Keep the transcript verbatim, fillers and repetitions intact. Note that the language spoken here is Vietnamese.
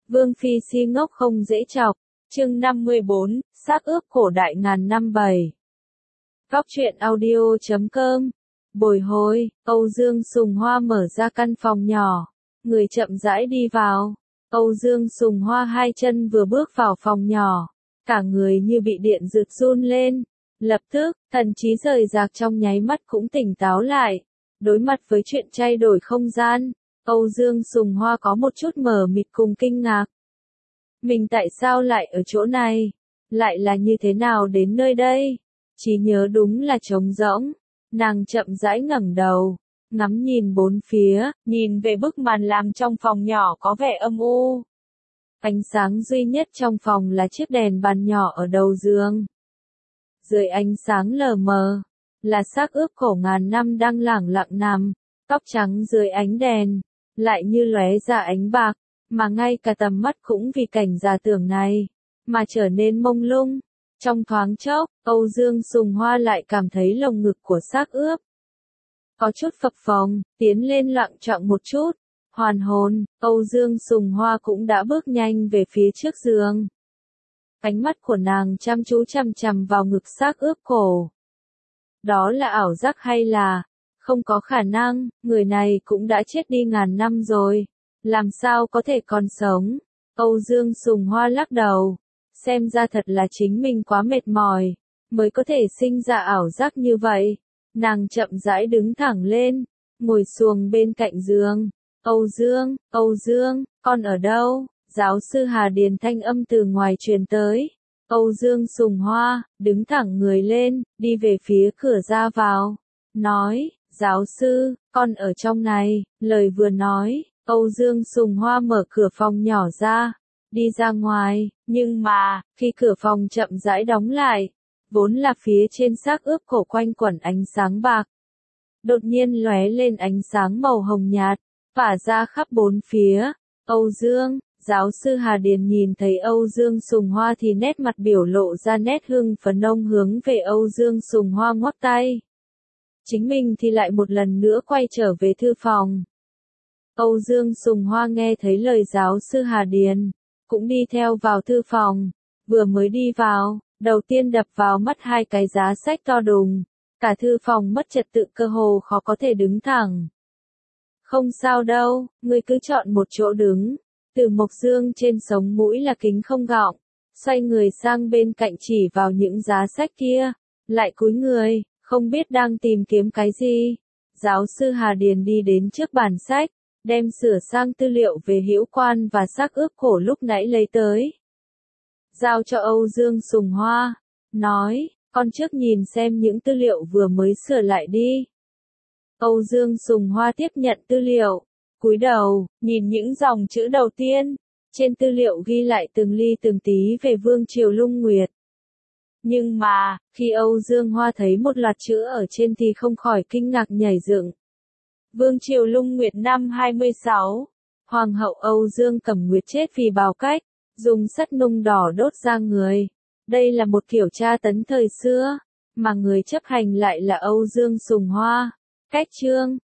Vương phi si ngốc không dễ chọc. Chương năm mươi bốn, xác ướp cổ đại ngàn năm bảy. Góc truyện audio chấm com. Bồi hồi, Âu Dương Sùng Hoa mở ra căn phòng nhỏ. Người chậm rãi đi vào. Âu Dương Sùng Hoa hai chân vừa bước vào phòng nhỏ. Cả người như bị điện giật run lên. Lập tức, thần trí rời rạc trong nháy mắt cũng tỉnh táo lại. Đối mặt với chuyện thay đổi không gian, Âu Dương Sùng Hoa có một chút mờ mịt cùng kinh ngạc. Mình tại sao lại ở chỗ này? Lại là như thế nào đến nơi đây? Trí nhớ đúng là trống rỗng. Nàng chậm rãi ngẩng đầu, ngắm nhìn bốn phía, nhìn về bức màn làm trong phòng nhỏ có vẻ âm u. Ánh sáng duy nhất trong phòng là chiếc đèn bàn nhỏ ở đầu giường. Dưới ánh sáng lờ mờ, là xác ướp cổ ngàn năm đang lẳng lặng nằm, tóc trắng dưới ánh đèn, lại như lóe ra ánh bạc, mà ngay cả tầm mắt cũng vì cảnh giả tưởng này, mà trở nên mông lung. Trong thoáng chốc, Âu Dương Sùng Hoa lại cảm thấy lồng ngực của xác ướp có chút phập phồng, tiến lên loạng choạng một chút. Hoàn hồn, Âu Dương Sùng Hoa cũng đã bước nhanh về phía trước giường. Ánh mắt của nàng chăm chú chằm chằm vào ngực xác ướp cổ. Đó là ảo giác hay là... Không có khả năng, người này cũng đã chết đi ngàn năm rồi. Làm sao có thể còn sống? Âu Dương Sùng Hoa lắc đầu. Xem ra thật là chính mình quá mệt mỏi, mới có thể sinh ra ảo giác như vậy. Nàng chậm rãi đứng thẳng lên, ngồi xuồng bên cạnh giường. Âu Dương, Âu Dương, con ở đâu? Giáo sư Hà Điền thanh âm từ ngoài truyền tới. Âu Dương Sùng Hoa, đứng thẳng người lên, đi về phía cửa ra vào. Nói, giáo sư, con ở trong này. Lời vừa nói, Âu Dương Sùng Hoa mở cửa phòng nhỏ ra, đi ra ngoài. Nhưng mà, khi cửa phòng chậm rãi đóng lại, vốn là phía trên xác ướp cổ quanh quẩn ánh sáng bạc. Đột nhiên lóe lên ánh sáng màu hồng nhạt, phả ra khắp bốn phía. Âu Dương, giáo sư Hà Điền nhìn thấy Âu Dương Sùng Hoa thì nét mặt biểu lộ ra nét hưng phấn, ông hướng về Âu Dương Sùng Hoa ngoắc tay. Chính mình thì lại một lần nữa quay trở về thư phòng. Âu Dương Sùng Hoa nghe thấy lời giáo sư Hà Điền, cũng đi theo vào thư phòng. Vừa mới đi vào, đầu tiên đập vào mắt hai cái giá sách to đùng. Cả thư phòng mất trật tự, cơ hồ khó có thể đứng thẳng. Không sao đâu, ngươi cứ chọn một chỗ đứng. Từ Mộc Dương trên sống mũi là kính không gọng, xoay người sang bên cạnh chỉ vào những giá sách kia, lại cúi người, không biết đang tìm kiếm cái gì. Giáo sư Hà Điền đi đến trước bàn sách, đem sửa sang tư liệu về Hữu Quan và xác ướp cổ lúc nãy lấy tới. Giao cho Âu Dương Sùng Hoa, nói, con trước nhìn xem những tư liệu vừa mới sửa lại đi. Âu Dương Sùng Hoa tiếp nhận tư liệu, cúi đầu, nhìn những dòng chữ đầu tiên. Trên tư liệu ghi lại từng ly từng tí về Vương Triều Lung Nguyệt. Nhưng mà, khi Âu Dương Hoa thấy một loạt chữ ở trên thì không khỏi kinh ngạc nhảy dựng. Vương Triều Lung Nguyệt năm hai mươi sáu. Hoàng hậu Âu Dương Cẩm Nguyệt chết vì bào cách, dùng sắt nung đỏ đốt da người. Đây là một kiểu tra tấn thời xưa, mà người chấp hành lại là Âu Dương Sùng Hoa. Cách chương,